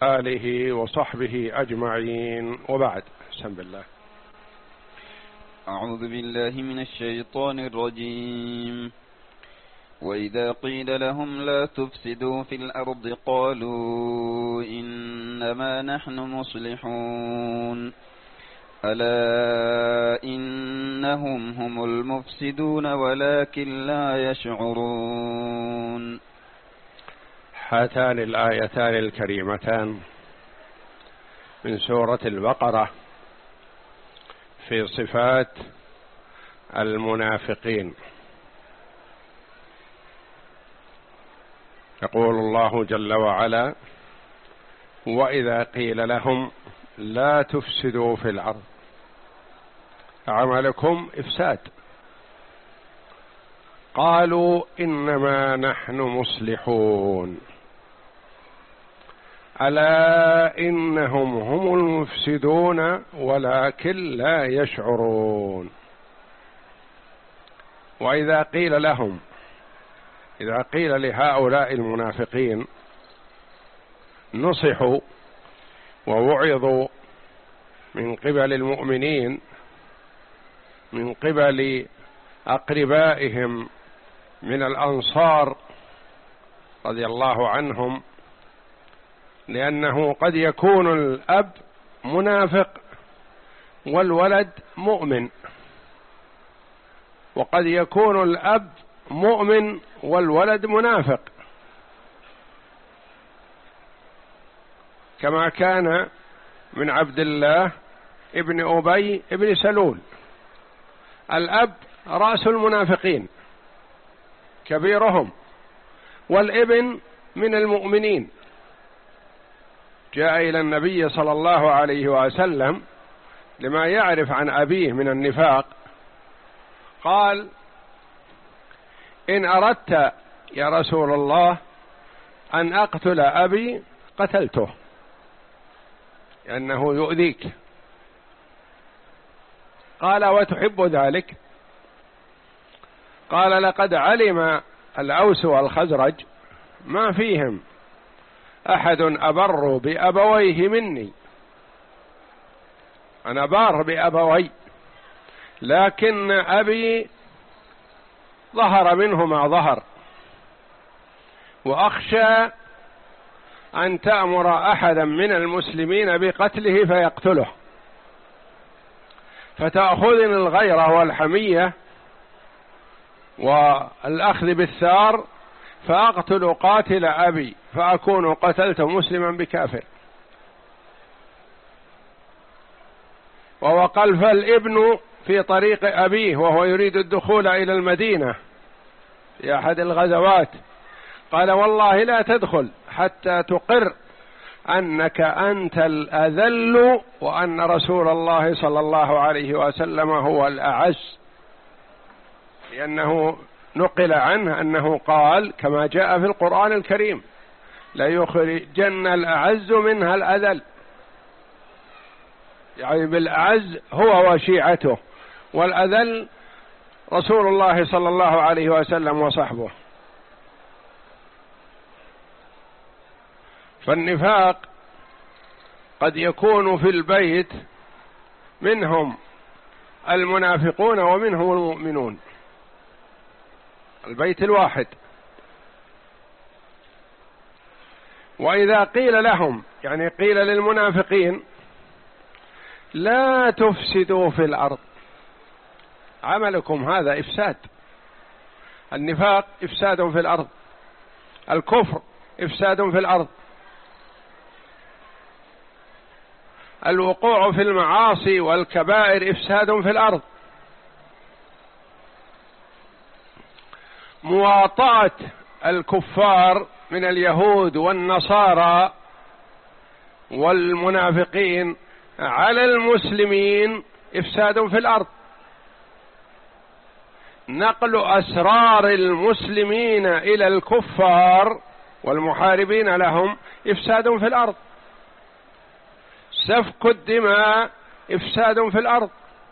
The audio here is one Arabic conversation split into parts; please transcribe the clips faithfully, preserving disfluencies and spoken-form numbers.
آله وصحبه أجمعين، وبعد. بسم الله. أعوذ بالله من الشيطان الرجيم. وإذا قيل لهم لا تفسدوا في الأرض قالوا إنما نحن مصلحون ألا إنهم هم المفسدون ولكن لا يشعرون. هاتان الآيتان الكريمتان من سورة البقرة في صفات المنافقين. يقول الله جل وعلا: وإذا قيل لهم لا تفسدوا في الأرض، عملكم إفساد، قالوا إنما نحن مصلحون ألا إنهم هم المفسدون ولكن لا يشعرون. وإذا قيل لهم، إذا قيل لهؤلاء المنافقين نصحوا ووعظوا من قبل المؤمنين، من قبل أقربائهم من الأنصار رضي الله عنهم، لأنه قد يكون الأب منافق والولد مؤمن، وقد يكون الأب مؤمن والولد منافق، كما كان من عبد الله ابن أبي ابن سلول. الأب رأس المنافقين كبيرهم، والابن من المؤمنين. جاء إلى النبي صلى الله عليه وسلم لما يعرف عن أبيه من النفاق، قال: إن أردت يا رسول الله أن أقتل أبي قتلته، لأنه يؤذيك. قال: وتحب ذلك؟ قال: لقد علم الأوس والخزرج ما فيهم أحد أبر بأبويه مني، أنا بار بأبوي، لكن أبي ظهر منه ما ظهر، وأخشى أن تأمر أحدا من المسلمين بقتله فيقتله، فتأخذني الغيرة والحمية والأخذ بالثار فأقتل قاتل أبي، فأكون قتلت مسلما بكافر. ووقل فالابن في طريق أبيه وهو يريد الدخول إلى المدينة في أحد الغزوات، قال: والله لا تدخل حتى تقر أنك أنت الأذل وأن رسول الله صلى الله عليه وسلم هو الأعز، لأنه نقل عنه أنه قال كما جاء في القرآن الكريم: لا يخرجن الأعز منها الأذل، يعني بالأعز هو وشيعته، والأذل رسول الله صلى الله عليه وسلم وصحبه. فالنفاق قد يكون في البيت منهم المنافقون ومنهم المؤمنون، البيت الواحد. وإذا قيل لهم، يعني قيل للمنافقين: لا تفسدوا في الأرض، عملكم هذا إفساد. النفاق إفساد في الأرض، الكفر إفساد في الأرض، الوقوع في المعاصي والكبائر إفساد في الأرض، مواطأة الكفار من اليهود والنصارى والمنافقين على المسلمين إفساد في الأرض، نقل أسرار المسلمين إلى الكفار والمحاربين لهم إفساد في الأرض، سفك الدماء إفساد في الأرض.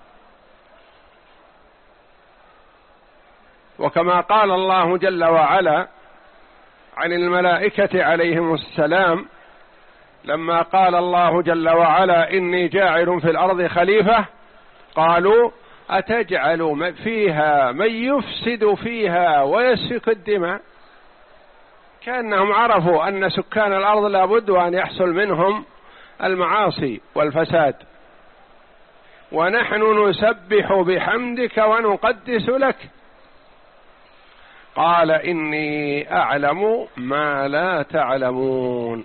وكما قال الله جل وعلا عن الملائكة عليهم السلام: لما قال الله جل وعلا إني جاعل في الأرض خليفة قالوا أتجعل فيها من يفسد فيها ويسفك الدماء، كأنهم عرفوا أن سكان الأرض لابد أن يحصل منهم المعاصي والفساد، ونحن نسبح بحمدك ونقدس لك. قال إني أعلم ما لا تعلمون.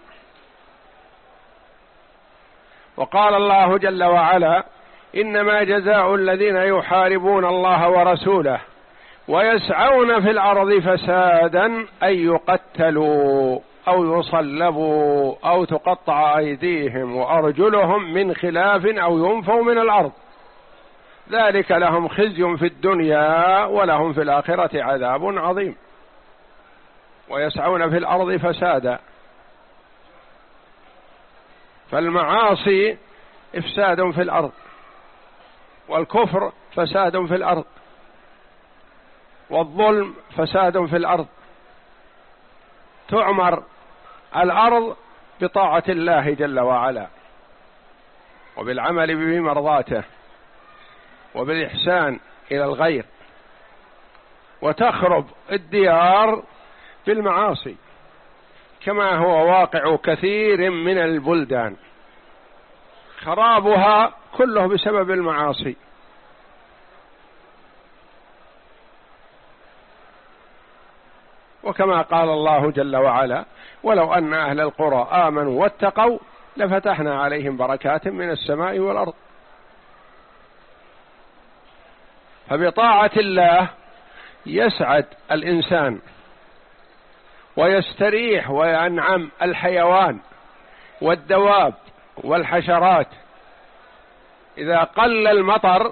وقال الله جل وعلا إنما جزاء الذين يحاربون الله ورسوله ويسعون في الأرض فسادا أن يقتلوا أو يصلبوا أو تقطع أيديهم وأرجلهم من خلاف أو ينفوا من الأرض، ذلك لهم خزي في الدنيا ولهم في الآخرة عذاب عظيم. ويسعون في الأرض فسادا، فالمعاصي إفساد في الأرض، والكفر فساد في الأرض، والظلم فساد في الأرض. تعمر الأرض بطاعة الله جل وعلا وبالعمل بمرضاته وبالإحسان إلى الغير، وتخرب الديار بالمعاصي كما هو واقع كثير من البلدان، خرابها كله بسبب المعاصي. وكما قال الله جل وعلا ولو أن أهل القرى آمنوا واتقوا لفتحنا عليهم بركات من السماء والأرض. فبطاعة الله يسعد الإنسان ويستريح وينعم الحيوان والدواب والحشرات. إذا قل المطر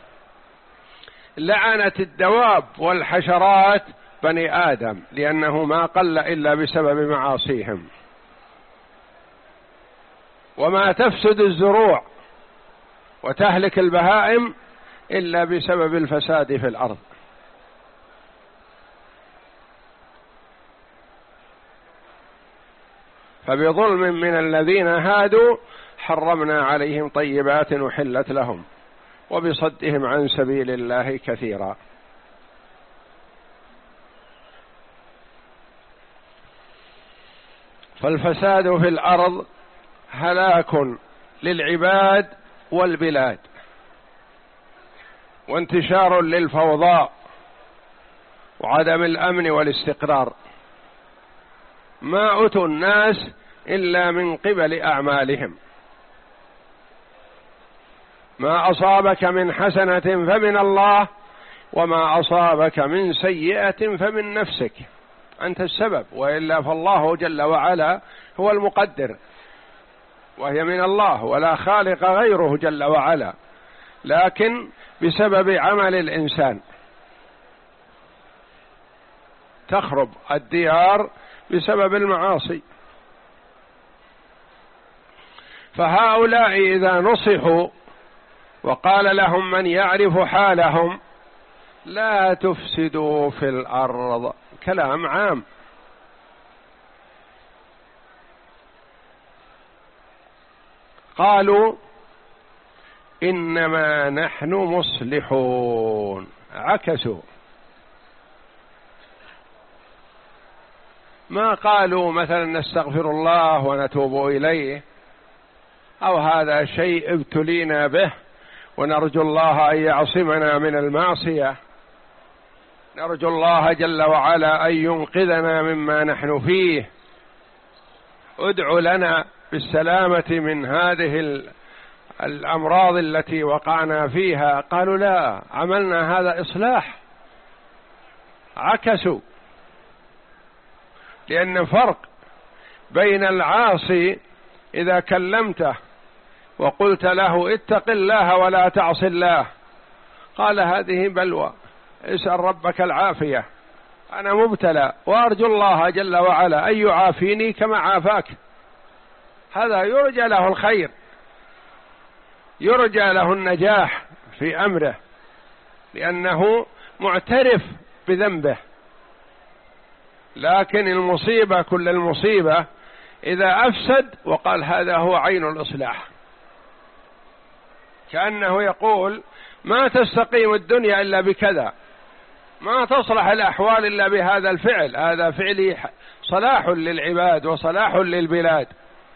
لعنت الدواب والحشرات بني آدم، لأنه ما قل إلا بسبب معاصيهم. وما تفسد الزروع وتهلك البهائم إلا بسبب الفساد في الأرض. فبظلم من الذين هادوا حرمنا عليهم طيبات أحلت لهم وبصدهم عن سبيل الله كثيرا. فالفساد في الأرض هلاك للعباد والبلاد، وانتشار للفوضى وعدم الأمن والاستقرار. ما أتوا الناس إلا من قبل أعمالهم. ما أصابك من حسنة فمن الله وما أصابك من سيئة فمن نفسك، أنت السبب، وإلا فالله جل وعلا هو المقدر، وهي من الله ولا خالق غيره جل وعلا، لكن بسبب عمل الإنسان تخرب الديار بسبب المعاصي. فهؤلاء إذا نصحوا وقال لهم من يعرف حالهم لا تفسدوا في الأرض، كلام عام. قالوا إنما نحن مصلحون، عكسوا، ما قالوا مثلا نستغفر الله ونتوب إليه، أو هذا شيء ابتلينا به ونرجو الله أن يعصمنا من المعصية، نرجو الله جل وعلا أن ينقذنا مما نحن فيه، ادع لنا بالسلامة من هذه الأمراض التي وقعنا فيها. قالوا لا، عملنا هذا إصلاح، عكسوا. لأن فرق بين العاصي إذا كلمته وقلت له اتق الله ولا تعص الله، قال هذه بلوى، اسأل ربك العافية، أنا مبتلى وأرجو الله جل وعلا أن يعافيني كما عافاك، هذا يرجى له الخير، يرجى له النجاح في أمره، لأنه معترف بذنبه. لكن المصيبة كل المصيبة إذا أفسد وقال هذا هو عين الإصلاح، كأنه يقول ما تستقيم الدنيا إلا بكذا، ما تصلح الأحوال إلا بهذا الفعل، هذا فعلي صلاح للعباد وصلاح للبلاد.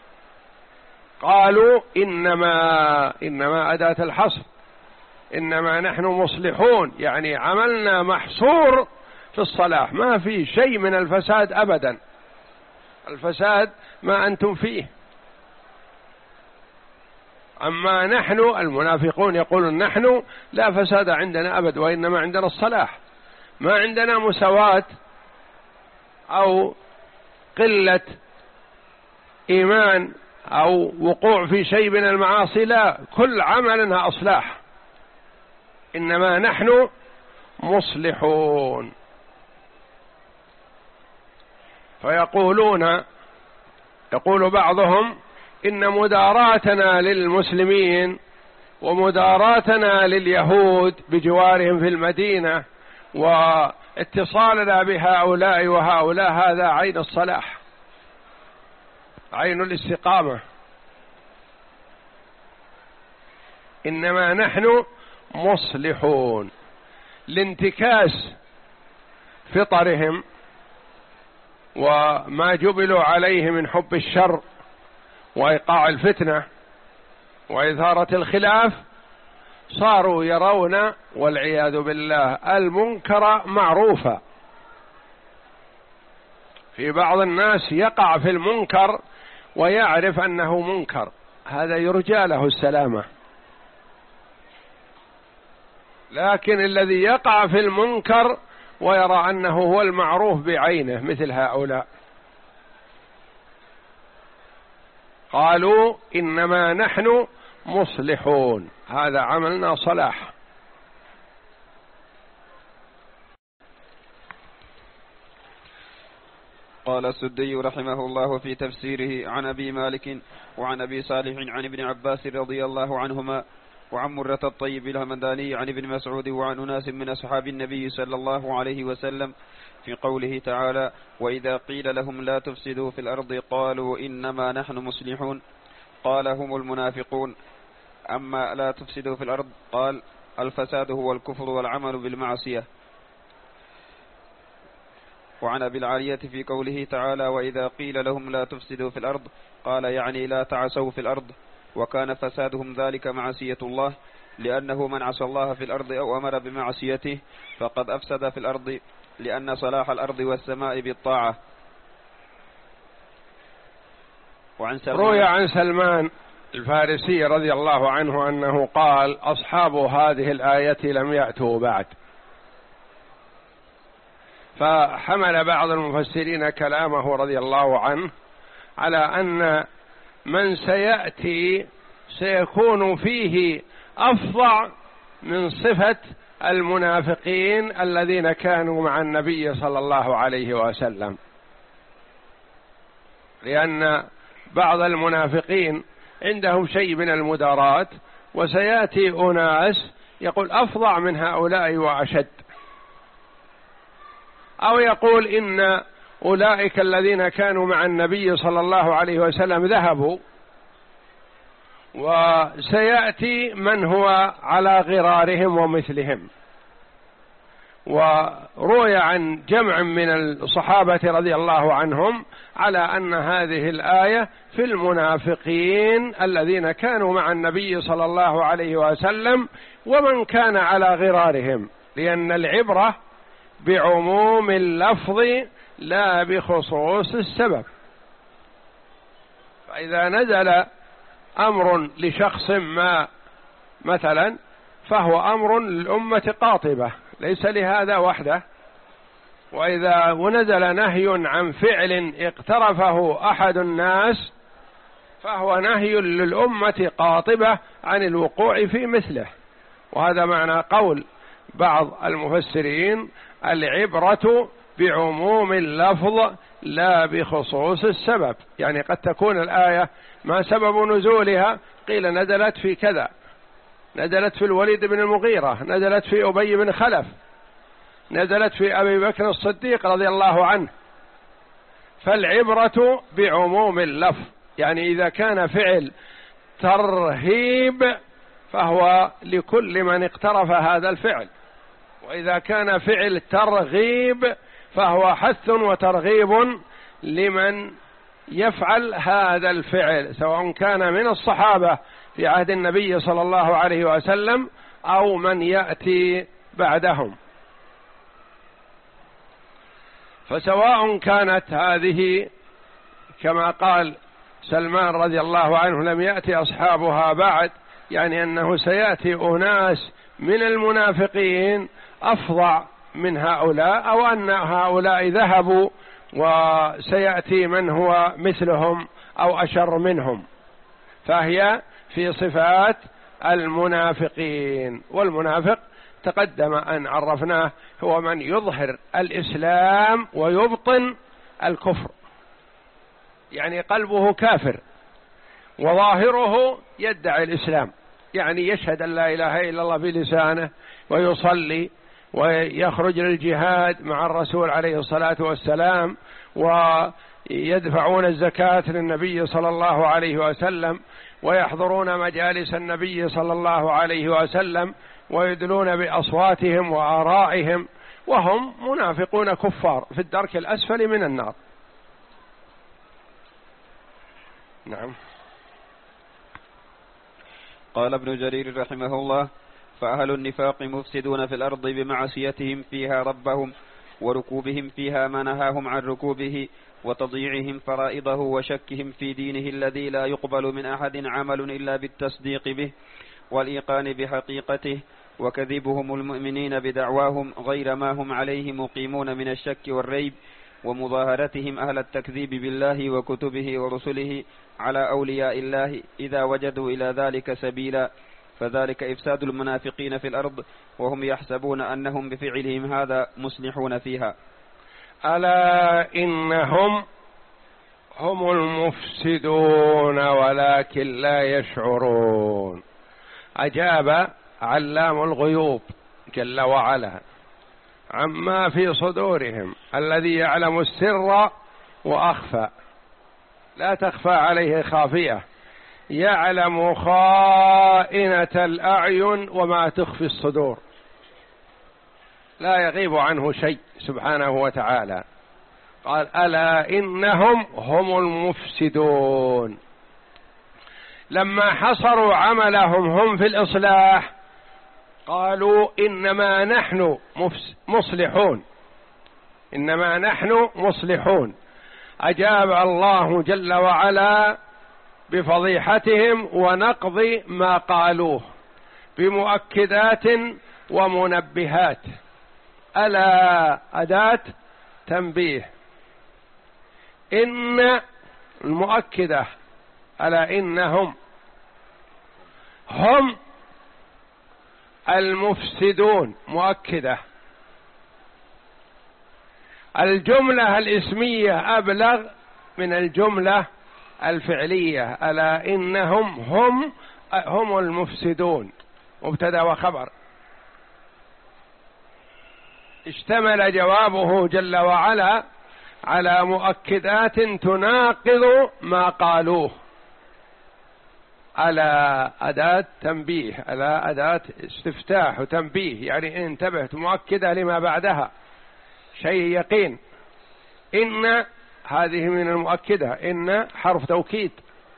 قالوا إنما إنما أداة الحصر، إنما نحن مصلحون، يعني عملنا محصور في الصلاح، ما في شيء من الفساد أبدا، الفساد ما أنتم فيه. أما نحن المنافقون يقولون نحن لا فساد عندنا أبد، وإنما عندنا الصلاح، ما عندنا مساواة أو قلة إيمان أو وقوع في شيء من المعاصي، لا، كل عملنا أصلاح، إنما نحن مصلحون. فيقولون يقول بعضهم إن مداراتنا للمسلمين ومداراتنا لليهود بجوارهم في المدينة واتصالنا بهؤلاء وهؤلاء هذا عين الصلاح، عين الاستقامة، إنما نحن مصلحون. لانتكاس فطرهم وما جبلوا عليه من حب الشر وإيقاع الفتنة وإثارة الخلاف، صاروا يرون والعياذ بالله المنكر معروفا. في بعض الناس يقع في المنكر ويعرف أنه منكر، هذا يرجى له السلامة، لكن الذي يقع في المنكر ويرى أنه هو المعروف بعينه مثل هؤلاء. قالوا إنما نحن مصلحون، هذا عملنا صلاح. قال السدي رحمه الله في تفسيره عن أبي مالك وعن أبي صالح عن ابن عباس رضي الله عنهما وعن مرة الطيب الهمداني عن ابن مسعود وعن أناس من أصحاب النبي صلى الله عليه وسلم في قوله تعالى: وإذا قيل لهم لا تفسدوا في الأرض قالوا إنما نحن مصلحون، قال هم المنافقون. أما لا تفسدوا في الأرض قال الفساد هو الكفر والعمل بالمعصية. وعن أبي العالية في قوله تعالى: وإذا قيل لهم لا تفسدوا في الأرض قال يعني لا تعسوا في الأرض، وكان فسادهم ذلك معصية الله، لأنه من عصى الله في الأرض أو أمر بمعصيته فقد أفسد في الأرض، لأن صلاح الأرض والسماء بالطاعة. وعن سلمان روي عن سلمان الفارسي رضي الله عنه أنه قال: أصحاب هذه الآية لم يأتوا بعد. فحمل بعض المفسرين كلامه رضي الله عنه على أن من سيأتي سيكون فيه أفظع من صفة المنافقين الذين كانوا مع النبي صلى الله عليه وسلم، لأن بعض المنافقين عندهم شيء من المدارات، وسيأتي أناس يقول أفظع من هؤلاء وأشد، أو يقول إن أولئك الذين كانوا مع النبي صلى الله عليه وسلم ذهبوا، وسيأتي من هو على غرارهم ومثلهم. وروي عن جمع من الصحابة رضي الله عنهم على أن هذه الآية في المنافقين الذين كانوا مع النبي صلى الله عليه وسلم ومن كان على غرارهم، لأن العبرة بعموم اللفظ لا بخصوص السبب. فإذا نزل أمر لشخص ما مثلا فهو أمر للأمة قاطبة ليس لهذا وحده، وإذا نزل نهي عن فعل اقترفه أحد الناس فهو نهي للأمة قاطبة عن الوقوع في مثله. وهذا معنى قول بعض المفسرين: العبرة بعموم اللفظ لا بخصوص السبب. يعني قد تكون الآية ما سبب نزولها؟ قيل نزلت في كذا، نزلت في الوليد بن المغيرة، نزلت في أبي بن خلف، نزلت في أبي بكر الصديق رضي الله عنه، فالعبرة بعموم اللفظ، يعني إذا كان فعل ترهيب فهو لكل من اقترف هذا الفعل، وإذا كان فعل ترغيب فهو حث وترغيب لمن يفعل هذا الفعل، سواء كان من الصحابة في عهد النبي صلى الله عليه وسلم أو من يأتي بعدهم. فسواء كانت هذه كما قال سلمان رضي الله عنه لم يأتي أصحابها بعد، يعني أنه سيأتي أناس من المنافقين أفظع من هؤلاء، أو أن هؤلاء ذهبوا وسيأتي من هو مثلهم أو أشر منهم، فهي في صفات المنافقين. والمنافق تقدم أن عرفناه هو من يظهر الإسلام ويبطن الكفر، يعني قلبه كافر وظاهره يدعي الإسلام، يعني يشهد أن لا إله إلا الله بلسانه ويصلي ويخرج للجهاد مع الرسول عليه الصلاة والسلام، ويدفعون الزكاة للنبي صلى الله عليه وسلم، ويحضرون مجالس النبي صلى الله عليه وسلم، ويدلون بأصواتهم وآرائهم، وهم منافقون كفار في الدرك الأسفل من النار. نعم. قال ابن جرير رحمه الله: فأهل النفاق مفسدون في الأرض بمعصيتهم فيها ربهم، وركوبهم فيها ما نهاهم عن ركوبه، وتضييعهم فرائضه، وشكهم في دينه الذي لا يقبل من أحد عمل إلا بالتصديق به والإيقان بحقيقته، وكذبهم المؤمنين بدعواهم غير ما هم عليه مقيمون من الشك والريب، ومظاهرتهم أهل التكذيب بالله وكتبه ورسله على أولياء الله إذا وجدوا إلى ذلك سبيلا، فذلك إفساد المنافقين في الأرض، وهم يحسبون أنهم بفعلهم هذا مصلحون فيها. ألا إنهم هم المفسدون ولكن لا يشعرون. أجاب علام الغيوب جل وعلا عما في صدورهم الذي يعلم السر وأخفى، لا تخفى عليه خافية، يعلم خائنة الأعين وما تخفي الصدور، لا يغيب عنه شيء سبحانه وتعالى. قال: ألا إنهم هم المفسدون. لما حصروا عملهم هم في الإصلاح قالوا: إنما نحن مصلحون، إنما نحن مصلحون. أجاب الله جل وعلا بفضيحتهم ونقض ما قالوه بمؤكدات ومنبهات. ألا أداة تنبيه، إن المؤكدة، ألا إنهم هم المفسدون مؤكدة. الجملة الاسمية أبلغ من الجملة الفعلية. ألا إنهم هم هم المفسدون مبتدأ وخبر، اشتمل جوابه جل وعلا على مؤكدات تناقض ما قالوه. ألا أداة تنبيه، ألا أداة استفتاح وتنبيه، يعني انتبهت مؤكدة لما بعدها، شيء يقين. إن هذه من المؤكدة، إن حرف توكيد.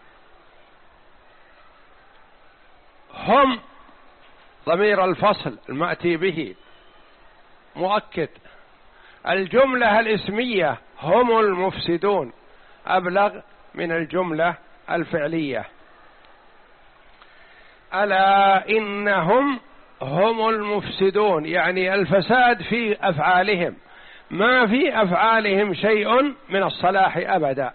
هم ضمير الفصل المأتي به مؤكد. الجملة الاسمية هم المفسدون أبلغ من الجملة الفعلية. ألا إنهم هم المفسدون، يعني الفساد في أفعالهم، ما في أفعالهم شيء من الصلاح أبدا.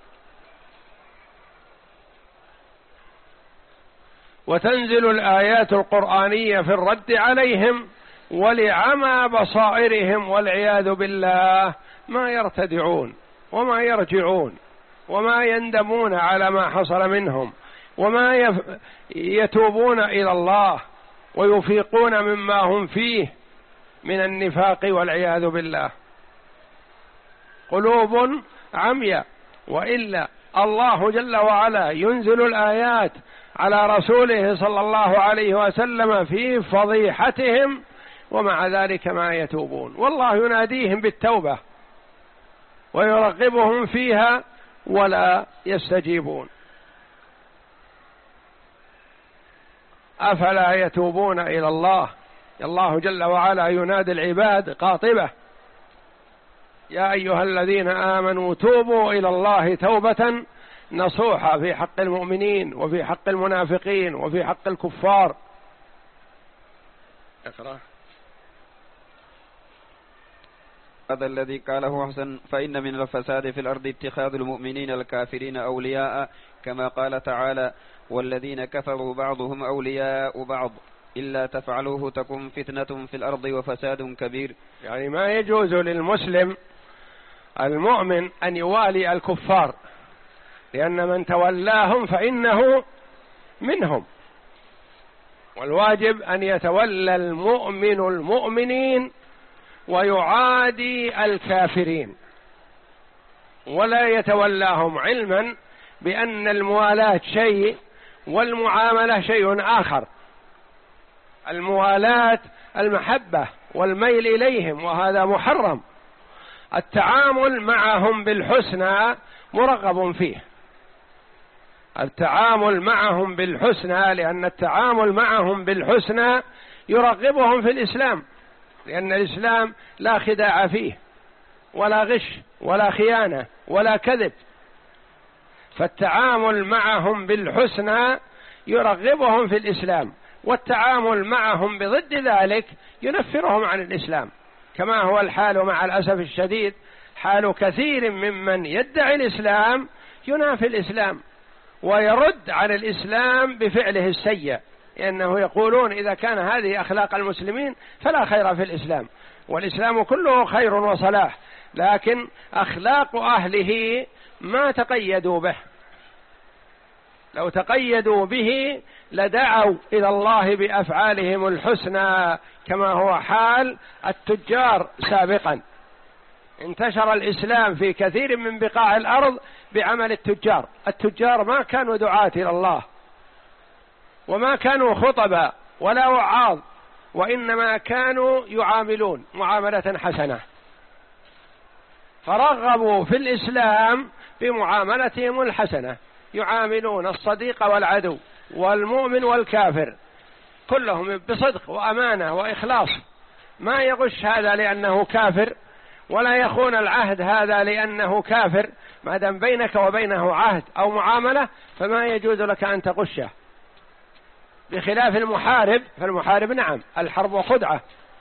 وتنزل الآيات القرآنية في الرد عليهم ولعمى بصائرهم والعياذ بالله ما يرتدعون وما يرجعون وما يندمون على ما حصل منهم، وما يف... يتوبون إلى الله ويفيقون مما هم فيه من النفاق والعياذ بالله. قلوب عميا، وإلا الله جل وعلا ينزل الآيات على رسوله صلى الله عليه وسلم في فضيحتهم ومع ذلك ما يتوبون، والله يناديهم بالتوبة ويرغبهم فيها ولا يستجيبون. أفلا يتوبون إلى الله؟ الله جل وعلا ينادي العباد قاطبة: يا أيها الذين آمنوا توبوا إلى الله توبة نصوحا، في حق المؤمنين وفي حق المنافقين وفي حق الكفار. اقرأ. هذا الذي قاله حسن: فإن من الفساد في الأرض اتخاذ المؤمنين الكافرين أولياء، كما قال تعالى: والذين كفروا بعضهم أولياء بعض إلا تفعلوه تكن فتنة في الأرض وفساد كبير. يعني ما يجوز للمسلم المؤمن أن يوالي الكفار، لأن من تولاهم فإنه منهم، والواجب أن يتولى المؤمن المؤمنين ويعادي الكافرين، ولا يتولاهم علما بأن الموالاة شيء والمعاملة شيء آخر. الموالاة المحبة والميل إليهم، وهذا محرم. التعامل معهم بالحسنى مرغب فيه، التعامل معهم بالحسنى، لأن التعامل معهم بالحسنى يرغبهم في الإسلام، لأن الإسلام لا خداع فيه ولا غش ولا خيانة ولا كذب، فالتعامل معهم بالحسنى يرغبهم في الإسلام، والتعامل معهم بضد ذلك ينفرهم عن الإسلام، كما هو الحال مع الأسف الشديد حال كثير ممن يدعي الإسلام ينافي الإسلام ويرد عن الإسلام بفعله السيء، لأنه يقولون إذا كان هذه أخلاق المسلمين فلا خير في الإسلام، والإسلام كله خير وصلاح، لكن أخلاق أهله ما تقيدوا به، لو تقيدوا به لدعوا إلى الله بأفعالهم الحسنى، كما هو حال التجار سابقا. انتشر الإسلام في كثير من بقاع الأرض بعمل التجار، التجار ما كانوا دعاة إلى الله وما كانوا خطبا ولا وعاظ، وإنما كانوا يعاملون معاملة حسنة، فرغبوا في الإسلام بمعاملتهم الحسنة، يعاملون الصديق والعدو والمؤمن والكافر كلهم بصدق وأمانة وإخلاص، ما يغش هذا لأنه كافر، ولا يخون العهد هذا لأنه كافر، ما دام بينك وبينه عهد أو معاملة فما يجوز لك أن تغشه، بخلاف المحارب، فالمحارب نعم الحرب خدعة،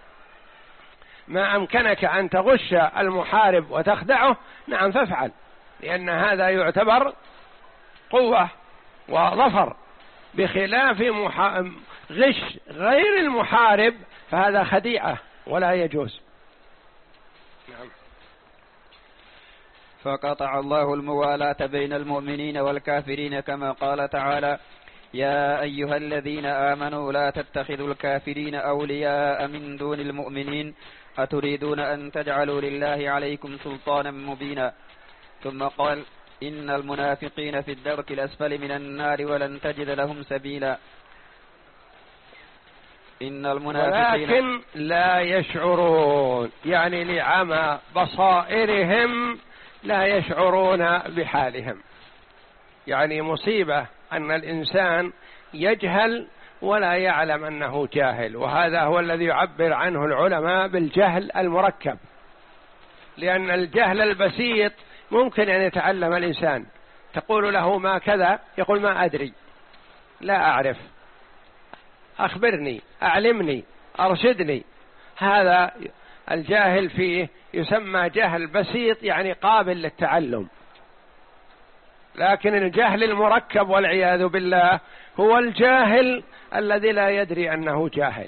ما أمكنك أن تغش المحارب وتخدعه نعم فافعل، لأن هذا يعتبر قوة وظفر، بخلاف محا... غش غير المحارب فهذا خديعة ولا يجوز. نعم. فقطع الله الموالاة بين المؤمنين والكافرين، كما قال تعالى: يا أيها الذين آمنوا لا تتخذوا الكافرين أولياء من دون المؤمنين أتريدون أن تجعلوا لله عليكم سلطانا مبينا. ثم قال: إن المنافقين في الدرك الأسفل من النار ولن تجد لهم سبيلا. إن المنافقين ولكن لا يشعرون، يعني لعمى بصائرهم لا يشعرون بحالهم. يعني مصيبة أن الإنسان يجهل ولا يعلم أنه جاهل، وهذا هو الذي يعبر عنه العلماء بالجهل المركب، لأن الجهل البسيط ممكن أن يتعلم الإنسان، تقول له ما كذا يقول ما أدري، لا أعرف، أخبرني، أعلمني، أرشدني. هذا الجاهل فيه يسمى جهل بسيط، يعني قابل للتعلم. لكن الجهل المركب والعياذ بالله هو الجاهل الذي لا يدري أنه جاهل،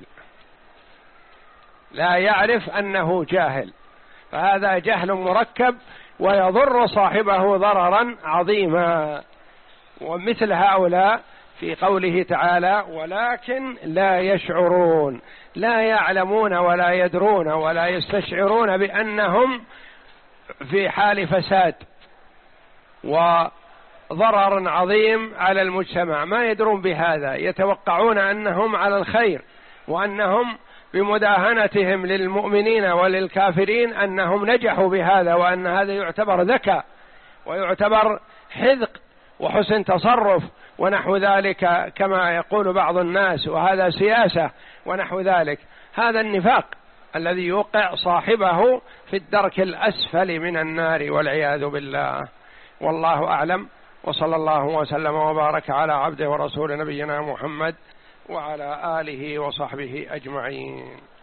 لا يعرف أنه جاهل، فهذا جهل مركب ويضر صاحبه ضررا عظيما. ومثل هؤلاء في قوله تعالى: ولكن لا يشعرون، لا يعلمون ولا يدرون ولا يستشعرون بأنهم في حال فساد وضرر عظيم على المجتمع، ما يدرون بهذا، يتوقعون أنهم على الخير، وأنهم بمداهنتهم للمؤمنين وللكافرين أنهم نجحوا بهذا، وأن هذا يعتبر ذكاء ويعتبر حذق وحسن تصرف ونحو ذلك كما يقول بعض الناس، وهذا سياسة ونحو ذلك. هذا النفاق الذي يوقع صاحبه في الدرك الأسفل من النار والعياذ بالله. والله أعلم، وصلى الله وسلم وبارك على عبده ورسول نبينا محمد وعلى آله وصحبه أجمعين.